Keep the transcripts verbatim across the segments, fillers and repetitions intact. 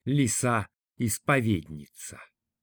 Лиса-исповедница.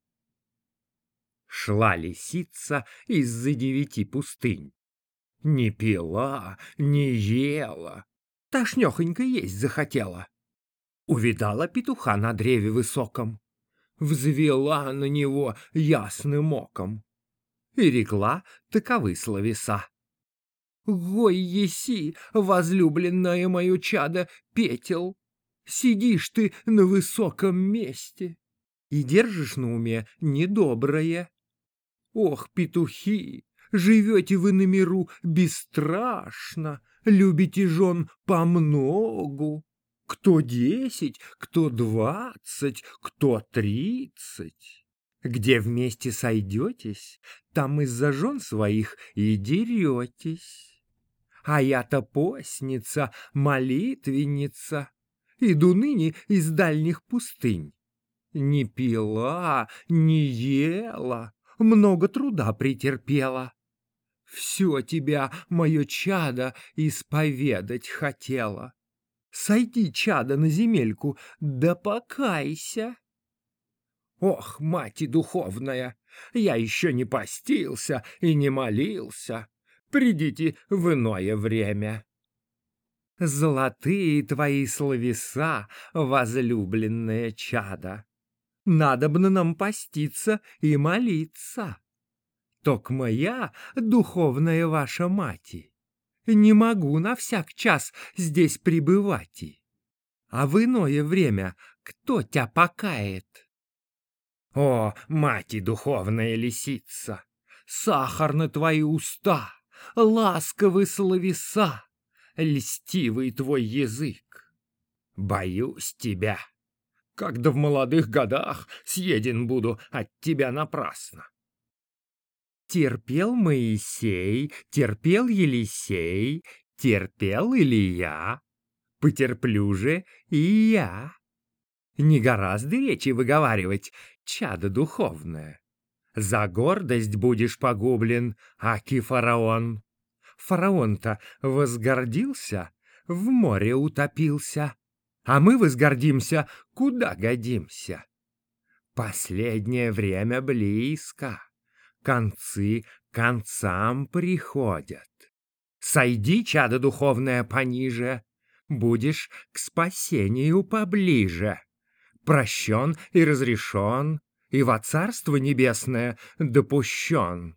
Шла лисица из-за девяти пустынь. Не пила, не ела, тошнёхонько есть захотела. Увидала петуха на древе высоком, взвела на него ясным оком и рекла таковы словеса. «Гой еси, возлюбленное мое чадо, петел, сидишь ты на высоком месте и держишь на уме недоброе. Ох, петухи, живете вы на миру бесстрашно, любите жен помногу. Кто десять, кто двадцать, кто тридцать. Где вместе сойдетесь, там из-за жен своих и деретесь. А я-то постница, молитвенница, иду ныне из дальних пустынь. Не пила, не ела, много труда претерпела. Все тебя, мое чадо, исповедать хотела. Сойди, чадо, на земельку, да покайся. Ох, мать духовная, я еще не постился и не молился. Придите в иное время. Золотые твои словеса, возлюбленное чадо. Надобно нам поститься и молиться. Токмо я, духовная ваша мати, не могу на всяк час здесь пребывать. А в иное время кто тебя покает? О, мати духовная лисица, сахарны твои уста, ласковы словеса, льстивый твой язык. Боюсь тебя, когда в молодых годах съеден буду от тебя напрасно. Терпел Моисей, терпел Елисей, терпел Илия, потерплю же и я. Не гораздо речи выговаривать, чадо духовное. За гордость будешь погублен, аки фараон. Фараон-то возгордился, в море утопился, а мы возгордимся, куда годимся. Последнее время близко, концы концам приходят. Сойди, чадо духовное, пониже, будешь к спасению поближе. Прощен и разрешен, и во царство небесное допущен.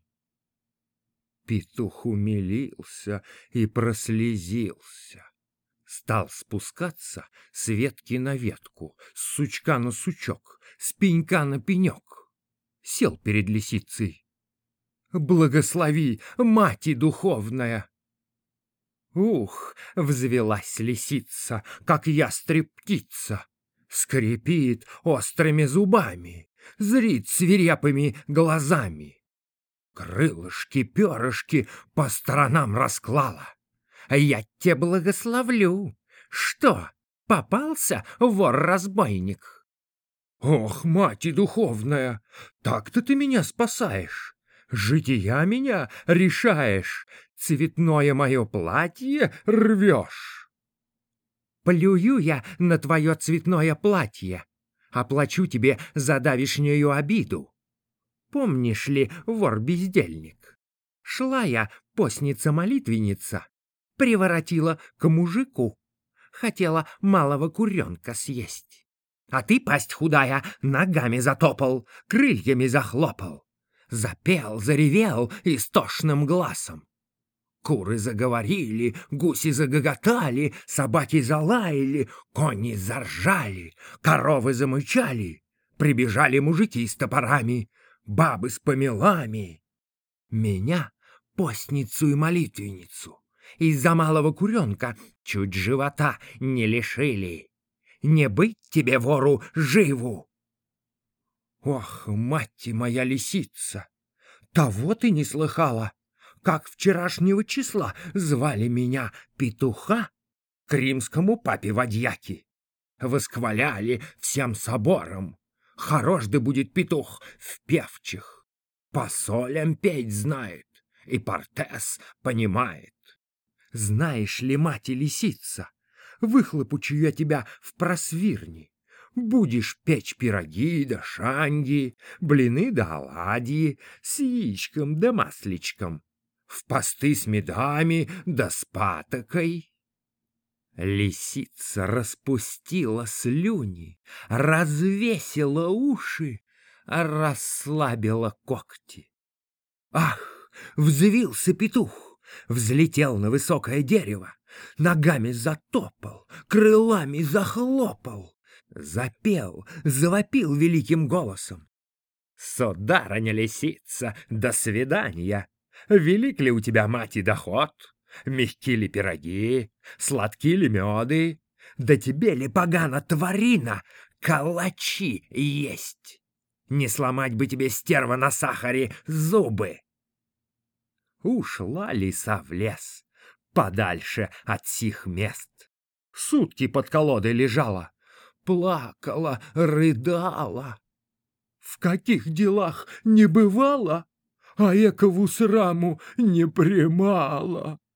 Петух умилился и прослезился. Стал спускаться с ветки на ветку, с сучка на сучок, с пенька на пенек. Сел перед лисицей. «Благослови, мати духовная!» Ух, взвелась лисица, как ястреб-птица, скрипит острыми зубами, зрит свирепыми глазами. Крылышки-перышки по сторонам расклала. Я те благословлю. Что, попался вор-разбойник? Ох, мать духовная, так-то ты меня спасаешь. Жития меня решаешь, цветное мое платье рвешь. Плюю я на твое цветное платье, оплачу тебе за давишнюю обиду. Помнишь ли, вор-бездельник? Шла я, постница-молитвенница, приворотила к мужику, хотела малого куренка съесть. А ты, пасть худая, ногами затопал, крыльями захлопал, запел, заревел истошным глазом. Куры заговорили, гуси загоготали, собаки залаяли, кони заржали, коровы замычали, прибежали мужики с топорами, бабы с помелами. Меня, постницу и молитвенницу, из-за малого куренка чуть живота не лишили. Не быть тебе, вору, живу! Ох, мать моя лисица, того ты не слыхала, как вчерашнего числа звали меня петуха к римскому папе Водьяки. Восхваляли всем собором. Хорош да будет петух в певчих. По солям петь знает, и портес понимает. Знаешь ли, мать и лисица, выхлопучу я тебя в просвирни, Будешь печь пироги да шанги, блины да оладьи, с яичком да масличком, в посты с медами да с патокой. Лисица распустила слюни, развесила уши, расслабила когти. Ах, взвился петух, взлетел на высокое дерево, ногами затопал, крылами захлопал, запел, завопил великим голосом. «Сударыня лисица, до свидания! Велик ли у тебя, мать, и доход? Мягки ли пироги, сладки ли меды? Да тебе ли, погана тварина, калачи есть? Не сломать бы тебе, стерва, на сахаре зубы!» Ушла лиса в лес, подальше от сих мест. Сутки под колодой лежала, плакала, рыдала. В каких делах не бывала, а экову сраму не примала.